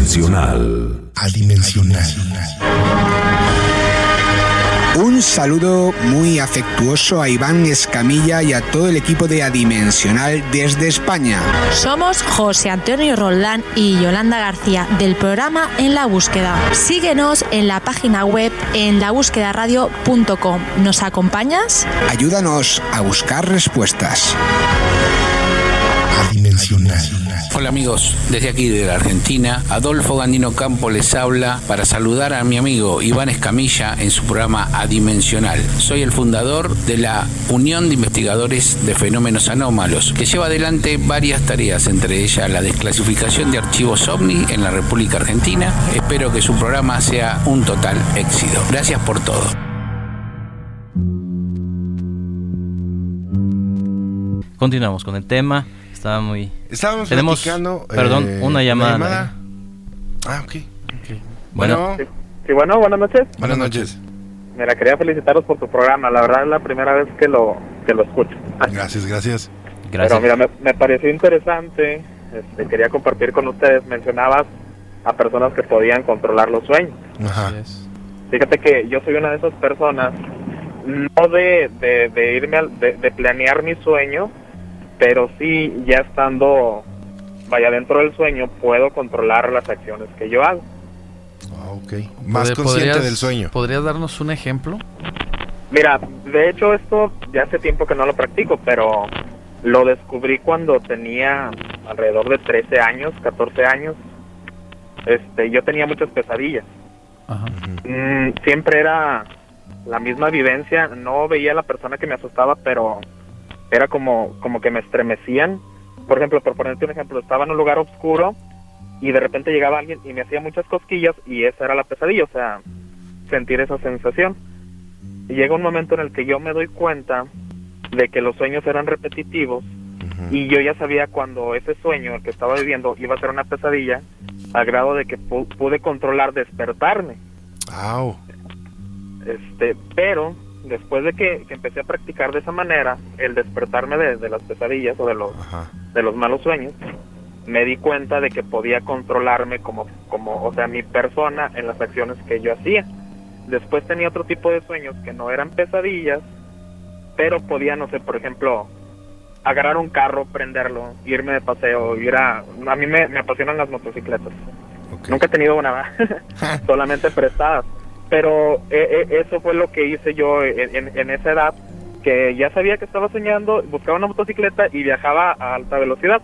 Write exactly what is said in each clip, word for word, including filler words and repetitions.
Adimensional. Adimensional. Un saludo muy afectuoso a Iván Escamilla y a todo el equipo de Adimensional desde España. Somos José Antonio Roldán y Yolanda García del programa En la Búsqueda. Síguenos en la página web en la búsqueda radio punto com. ¿Nos acompañas? Ayúdanos a buscar respuestas. Adimensional. Hola amigos, desde aquí de la Argentina, Adolfo Gandino Campo les habla para saludar a mi amigo Iván Escamilla en su programa Adimensional. Soy el fundador de la Unión de Investigadores de Fenómenos Anómalos, que lleva adelante varias tareas, entre ellas la desclasificación de archivos OVNI en la República Argentina. Espero que su programa sea un total éxito. Gracias por todo. Continuamos con el tema. Estaba muy... Estábamos Tenemos, platicando... Perdón, eh, una llamada. una llamada. Ah, ok. Okay. Bueno. Bueno. Sí, sí, bueno, buenas noches. Buenas noches. Mira, quería felicitarlos por tu programa. La verdad es la primera vez que lo que lo escucho. Gracias, gracias. Gracias. Pero mira, me, me pareció interesante. Este, quería compartir con ustedes. Mencionabas a personas que podían controlar los sueños. Ajá. Yes. Fíjate que yo soy una de esas personas, no de, de, de irme al, de, de planear mi sueño, pero sí, ya estando, vaya, dentro del sueño, puedo controlar las acciones que yo hago. Ah, ok. Más ¿Pod- consciente podrías- del sueño. ¿Podrías darnos un ejemplo? Mira, de hecho esto ya hace tiempo que no lo practico, pero lo descubrí cuando tenía alrededor de trece años, catorce años. Este, yo tenía muchas pesadillas. Ajá. Mm, siempre era la misma vivencia, no veía a la persona que me asustaba, pero era como, como que me estremecían. Por ejemplo, por ponerte un ejemplo, estaba en un lugar oscuro y de repente llegaba alguien y me hacía muchas cosquillas y esa era la pesadilla, o sea, sentir esa sensación. Y llega un momento en el que yo me doy cuenta de que los sueños eran repetitivos. Uh-huh. Y yo ya sabía cuando ese sueño, el que estaba viviendo, iba a ser una pesadilla, al grado de que pu- pude controlar despertarme. Au. Este, pero después de que, que empecé a practicar de esa manera, el despertarme de, de las pesadillas o de los Ajá. de los malos sueños, me di cuenta de que podía controlarme como, como, o sea, mi persona en las acciones que yo hacía. Después tenía otro tipo de sueños que no eran pesadillas, pero podía, no sé, por ejemplo, agarrar un carro, prenderlo, irme de paseo, ir a... A mí me, me apasionan las motocicletas. Okay. Nunca he tenido una, solamente prestadas. Pero eh, eh, eso fue lo que hice yo en, en, en esa edad, que ya sabía que estaba soñando, buscaba una motocicleta y viajaba a alta velocidad.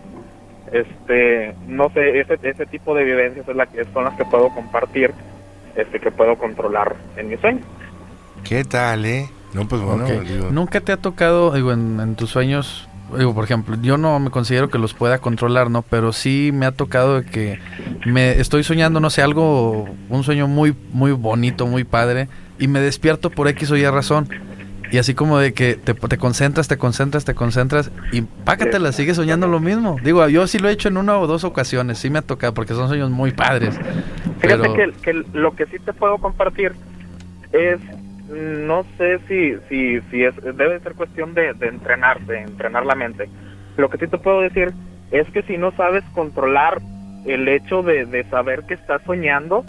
Este, no sé, ese ese tipo de vivencias es la que, son las que puedo compartir, este, que puedo controlar en mi sueño. ¿Qué tal, eh? No, pues bueno, Okay. digo... ¿Nunca te ha tocado, digo, en, en tus sueños, digo, por ejemplo, yo no me considero que los pueda controlar, ¿no? Pero sí me ha tocado de que me estoy soñando, no sé, algo, un sueño muy, muy bonito, muy padre, y me despierto por X o Y razón. Y así como de que te, te concentras, te concentras, te concentras y pácatela, sigues soñando lo mismo. Digo, yo sí lo he hecho en una o dos ocasiones, sí me ha tocado, porque son sueños muy padres. Fíjate Pero... que, que lo que sí te puedo compartir es, no sé si si si es debe ser cuestión de, de entrenarse, entrenar la mente. Lo que sí te puedo decir es que si no sabes controlar el hecho de, de saber que estás soñando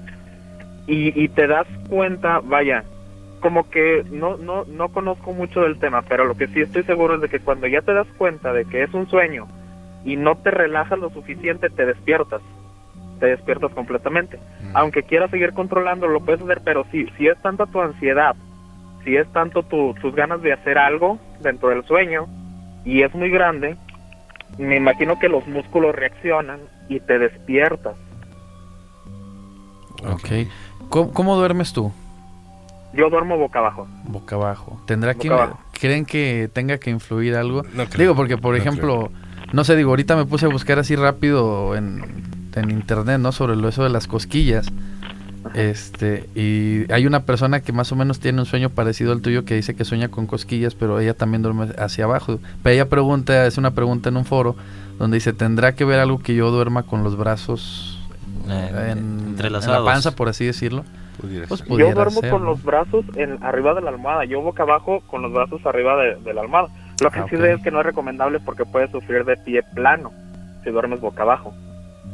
y, y te das cuenta, vaya, como que no no no conozco mucho del tema, pero lo que sí estoy seguro es de que cuando ya te das cuenta de que es un sueño y no te relajas lo suficiente, te despiertas. te despiertas completamente. Mm. Aunque quieras seguir controlando, lo puedes hacer, pero si, si es tanta tu ansiedad, si es tanto tu, tus ganas de hacer algo dentro del sueño, y es muy grande, me imagino que los músculos reaccionan y te despiertas. Ok. ¿Cómo, cómo duermes tú? Yo duermo boca abajo. Boca abajo. ¿Tendrá boca que abajo. ¿Creen que tenga que influir algo? No creo. Digo, porque por no ejemplo, creo. no sé, digo, ahorita me puse a buscar así rápido en, en internet, ¿no? Sobre lo, eso de las cosquillas. Este, y hay una persona que más o menos tiene un sueño parecido al tuyo, que dice que sueña con cosquillas, pero ella también duerme hacia abajo. Pero ella pregunta, es una pregunta en un foro, donde dice, ¿tendrá que ver algo que yo duerma con los brazos eh, en, entrelazados, en la panza, por así decirlo? Pues yo duermo ser, con ¿no? los brazos en arriba de la almohada, yo boca abajo con los brazos arriba de, de la almohada. Lo que ah, sí okay. es que no es recomendable porque puedes sufrir de pie plano si duermes boca abajo.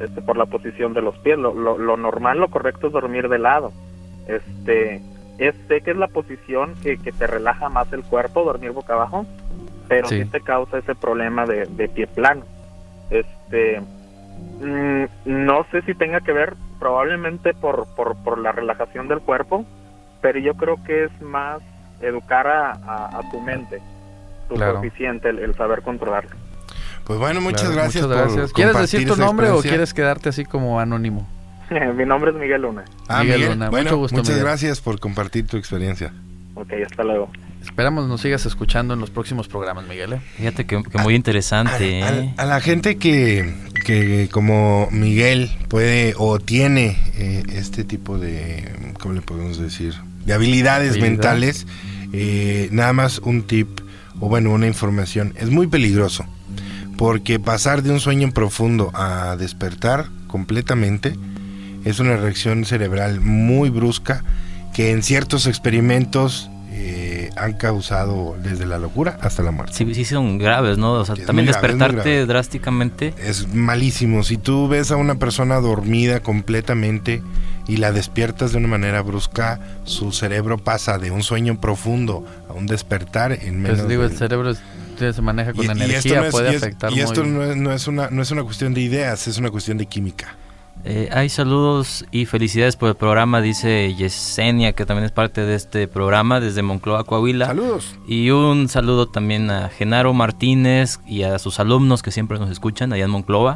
este, por la posición de los pies. Lo, lo, lo normal, lo correcto es dormir de lado. Este, es, sé que es la posición que, que te relaja más el cuerpo, dormir boca abajo, pero sí, sí te causa ese problema de, de pie plano. Este, mmm, no sé si tenga que ver, probablemente por, por, por la relajación del cuerpo, pero yo creo que es más educar a, a, a tu mente, tu claro. coeficiente, el, el saber controlarlo. Pues bueno, muchas Claro, gracias. muchas gracias. Por ¿Quieres decir tu nombre o experiencia? quieres quedarte así como anónimo? Mi nombre es Miguel Luna. Ah, Miguel Miguel, Luna, bueno, mucho gusto, muchas Miguel. gracias por compartir tu experiencia. Ok, hasta luego. Esperamos nos sigas escuchando en los próximos programas, Miguel, ¿eh? Fíjate que, que muy interesante, A, a- ¿eh? a la gente que, que como Miguel puede o tiene eh, este tipo de, ¿cómo le podemos decir? De habilidades Habilidad. mentales, eh, nada más un tip o bueno, una información. Es muy peligroso porque pasar de un sueño profundo a despertar completamente es una reacción cerebral muy brusca que en ciertos experimentos eh, han causado desde la locura hasta la muerte. Sí, sí son graves, ¿no? O sea, Sí, es también muy grave, es muy despertarte grave. drásticamente. Es malísimo. Si tú ves a una persona dormida completamente y la despiertas de una manera brusca, su cerebro pasa de un sueño profundo a un despertar en menos Pues digo, del- el cerebro es- se maneja con Y- y energía, esto no es- puede y es- afectar y esto muy... no es, no es una no es una cuestión de ideas, es una cuestión de química. Eh, hay saludos y felicidades por el programa, dice Yesenia, que también es parte de este programa desde Monclova, Coahuila. Saludos. Y un saludo también a Genaro Martínez y a sus alumnos que siempre nos escuchan allá en Monclova.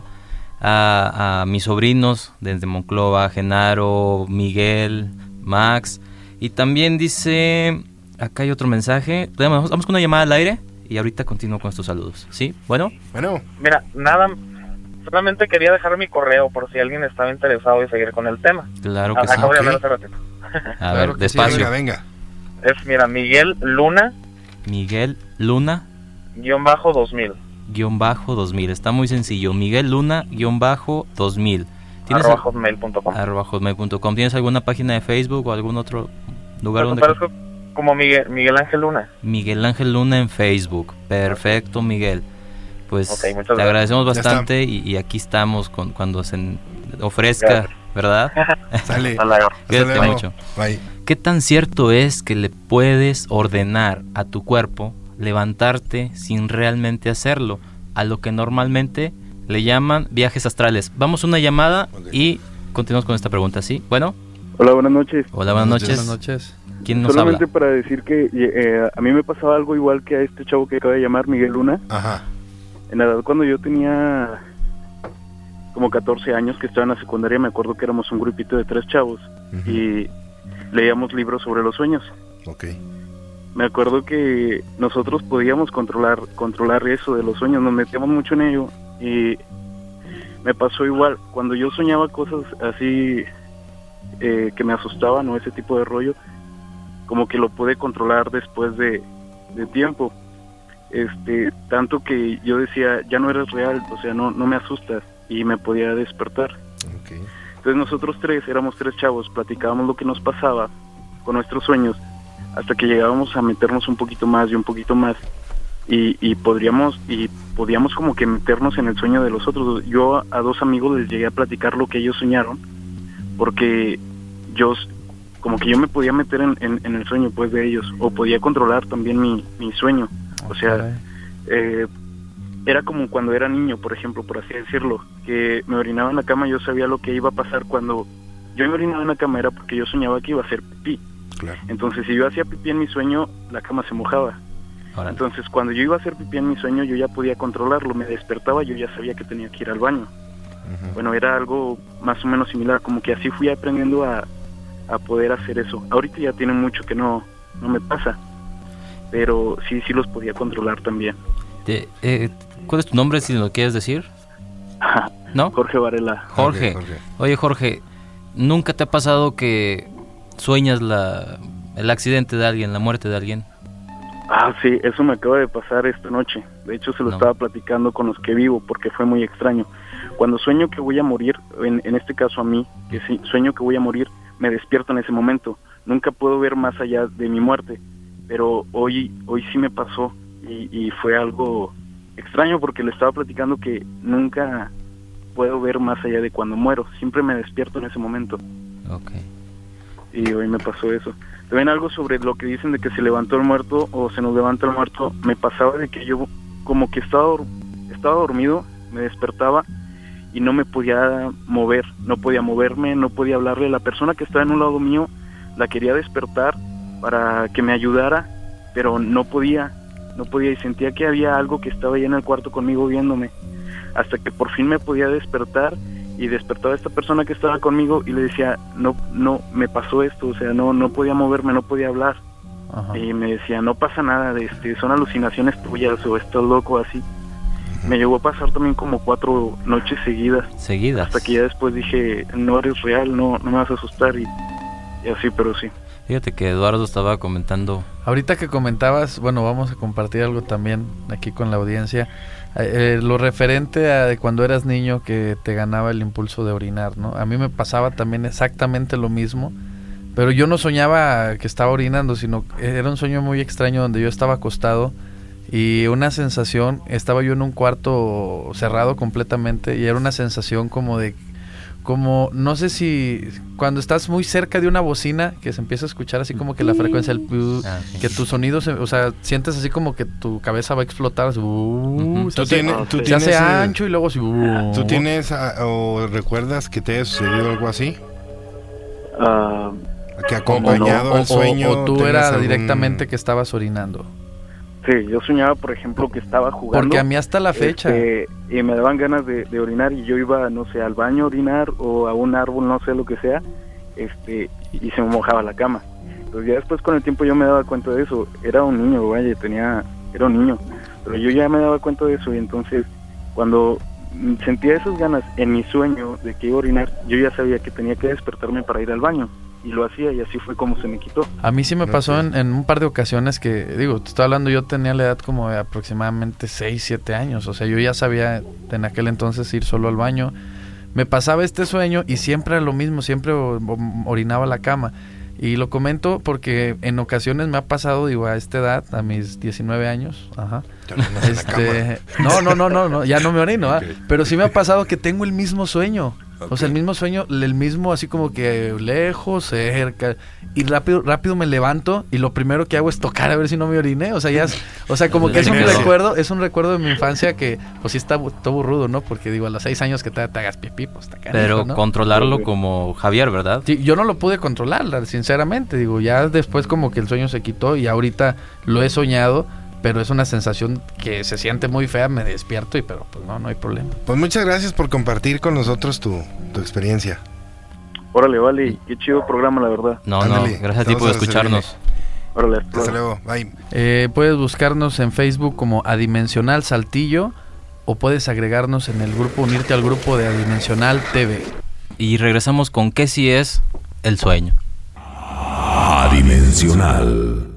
A, a mis sobrinos desde Monclova, Genaro, Miguel, Max. Y también dice, acá hay otro mensaje. Vamos, vamos con una llamada al aire y ahorita continúo con estos saludos. ¿Sí? Bueno. Bueno, Mira, nada, solamente quería dejar mi correo por si alguien estaba interesado en seguir con el tema. Claro que Ah, sí. acabo de ok. hablar hace ratito. A Claro ver, que sí, despacio. venga, venga. Es, mira, Miguel Luna, Miguel Luna, guión bajo dos mil. guión bajo dos mil. Está muy sencillo. Miguel Luna, guión bajo dos mil. ¿Tienes arroba al- hotmail punto com. arroba hotmail punto com. ¿Tienes alguna página de Facebook o algún otro lugar Me donde... parezco como Miguel, Miguel Ángel Luna. Miguel Ángel Luna en Facebook. Perfecto, Miguel. Pues Ok, muchas te gracias. agradecemos Ya bastante y, y aquí estamos con, cuando se en- ofrezca, Gracias. ¿verdad? Sale. Hasta luego. Hasta Cuídate luego. mucho. Bye. ¿Qué tan cierto es que le puedes ordenar a tu cuerpo levantarte sin realmente hacerlo? A lo que normalmente le llaman viajes astrales. Vamos a una llamada Ok. y continuamos con esta pregunta, ¿sí? Bueno, Hola, buenas noches. hola, buenas Buenas noches. Buenas noches. ¿Quién nos Solamente habla? para decir que eh, a mí me pasaba algo igual que a este chavo que acaba de llamar, Miguel Luna. Ajá. En la edad cuando yo tenía como catorce años, que estaba en la secundaria, me acuerdo que éramos un grupito de tres chavos Ujú. y leíamos libros sobre los sueños. Ok. Me acuerdo que nosotros podíamos controlar controlar eso de los sueños, nos metíamos mucho en ello y me pasó igual. Cuando yo soñaba cosas así eh, que me asustaban o ese tipo de rollo, como que lo pude controlar después de, de tiempo. Este, tanto que yo decía, ya no eres real, o sea, no, no me asustas, y me podía despertar. Ok. Entonces nosotros tres, éramos tres chavos, platicábamos lo que nos pasaba con nuestros sueños, hasta que llegábamos a meternos un poquito más y un poquito más, y, y podríamos, y podíamos como que meternos en el sueño de los otros. Yo a dos amigos les llegué a platicar lo que ellos soñaron, porque yo, como que yo me podía meter en, en, en el sueño pues de ellos, o podía controlar también mi, mi sueño. O sea, Caray. eh, era como cuando era niño, por ejemplo, por así decirlo, que me orinaba en la cama, yo sabía lo que iba a pasar cuando yo me orinaba en la cama, era porque yo soñaba que iba a hacer pipí. Claro. Entonces, si yo hacía pipí en mi sueño, la cama se mojaba. Órale. Entonces, cuando yo iba a hacer pipí en mi sueño, yo ya podía controlarlo, me despertaba, yo ya sabía que tenía que ir al baño. Ujú. Bueno, era algo más o menos similar, como que así fui aprendiendo a, a poder hacer eso. Ahorita ya tiene mucho que no, no me pasa, pero sí, sí los podía controlar también. Te- eh, ¿Cuál es tu nombre, si lo quieres decir? ¿No? Jorge Varela. Jorge. Ok, Jorge. Oye, Jorge, ¿nunca te ha pasado que sueñas la, el accidente de alguien, la muerte de alguien? Ah, sí, eso me acaba de pasar esta noche. De hecho, se lo No. estaba platicando con los que vivo porque fue muy extraño. Cuando sueño que voy a morir, en, en este caso a mí, que sí, sueño que voy a morir, me despierto en ese momento. Nunca puedo ver más allá de mi muerte, pero hoy hoy sí me pasó y, y fue algo extraño porque le estaba platicando que nunca puedo ver más allá de cuando muero. Siempre me despierto en ese momento. Okay. Y hoy me pasó eso. También algo sobre lo que dicen de que se levantó el muerto o se nos levanta el muerto. Me pasaba de que yo como que estaba, estaba dormido, me despertaba y no me podía mover. No podía moverme, no podía hablarle. La persona que estaba en un lado mío la quería despertar para que me ayudara, pero no podía, no podía y sentía que había algo que estaba ahí en el cuarto conmigo viéndome. Hasta que por fin me podía despertar y despertaba a esta persona que estaba conmigo y le decía, no, no, me pasó esto, o sea, no, no podía moverme, no podía hablar. Ajá. Y me decía, no pasa nada, este, son alucinaciones tuyas o estás loco, así. Me llegó a pasar también como cuatro noches seguidas. Seguidas. Hasta que ya después dije, no eres real, no, no me vas a asustar y, y así, pero sí. Fíjate que Eduardo estaba comentando. Ahorita que comentabas, bueno, vamos a compartir algo también aquí con la audiencia. Eh, lo referente a de cuando eras niño que te ganaba el impulso de orinar, ¿no? A mí me pasaba también exactamente lo mismo, pero yo no soñaba que estaba orinando, sino era un sueño muy extraño donde yo estaba acostado y una sensación, estaba yo en un cuarto cerrado completamente y era una sensación como de, como, no sé si cuando estás muy cerca de una bocina que se empieza a escuchar así como que la frecuencia, el ah, sí. que tu sonido, se, o sea, sientes así como que tu cabeza va a explotar, así, uh, uh-huh. ¿Tú se, tienes, hace, ¿tú se tienes, hace ancho y luego así, uh, ¿tú tienes a, o recuerdas que te haya sucedido algo así? Uh, que acompañado o, al sueño. O, o tú era algún... directamente que estabas orinando. Sí, yo soñaba, por ejemplo, que estaba jugando. Porque a mí hasta la fecha. Este, y me daban ganas de, de orinar y yo iba, no sé, al baño a orinar o a un árbol, no sé lo que sea, este, y se me mojaba la cama. Entonces ya después con el tiempo yo me daba cuenta de eso. Era un niño, vaya, tenía, era un niño. Pero yo ya me daba cuenta de eso y entonces cuando sentía esas ganas en mi sueño de que iba a orinar, yo ya sabía que tenía que despertarme para ir al baño. Y lo hacía y así fue como se me quitó. A mí sí me pasó en, en un par de ocasiones que, digo, te estoy hablando, yo tenía la edad como de aproximadamente seis, siete años. O sea, yo ya sabía en aquel entonces ir solo al baño. Me pasaba este sueño y siempre era lo mismo, siempre orinaba la cama. Y lo comento porque en ocasiones me ha pasado, digo, a esta edad, a mis diecinueve años, ajá. Este, no, no, no, no, no, ya no me orino, ¿eh? Okay. Pero sí me ha pasado que tengo el mismo sueño. Okay. O sea, el mismo sueño, el mismo así como que lejos, cerca, y rápido rápido me levanto y lo primero que hago es tocar a ver si no me oriné, o sea, ya es, o sea, como que es un recuerdo, es un recuerdo de mi infancia que pues sí está todo rudo, ¿no? Porque digo, a los seis años que te, te hagas pipí, pues está cariño, pero ¿no? Controlarlo como Javier, ¿verdad? Sí, yo no lo pude controlar, sinceramente, digo, ya después como que el sueño se quitó y ahorita lo he soñado. Pero es una sensación que se siente muy fea, me despierto y pero pues no, no hay problema. Pues muchas gracias por compartir con nosotros tu, tu experiencia. Órale, vale, qué chido programa, la verdad. No, Ándale, no, gracias a ti por escucharnos. Órale, hasta luego, bye. Eh, puedes buscarnos en Facebook como Adimensional Saltillo o puedes agregarnos en el grupo, unirte al grupo de Adimensional T V. Y regresamos con ¿qué si es el sueño? Adimensional.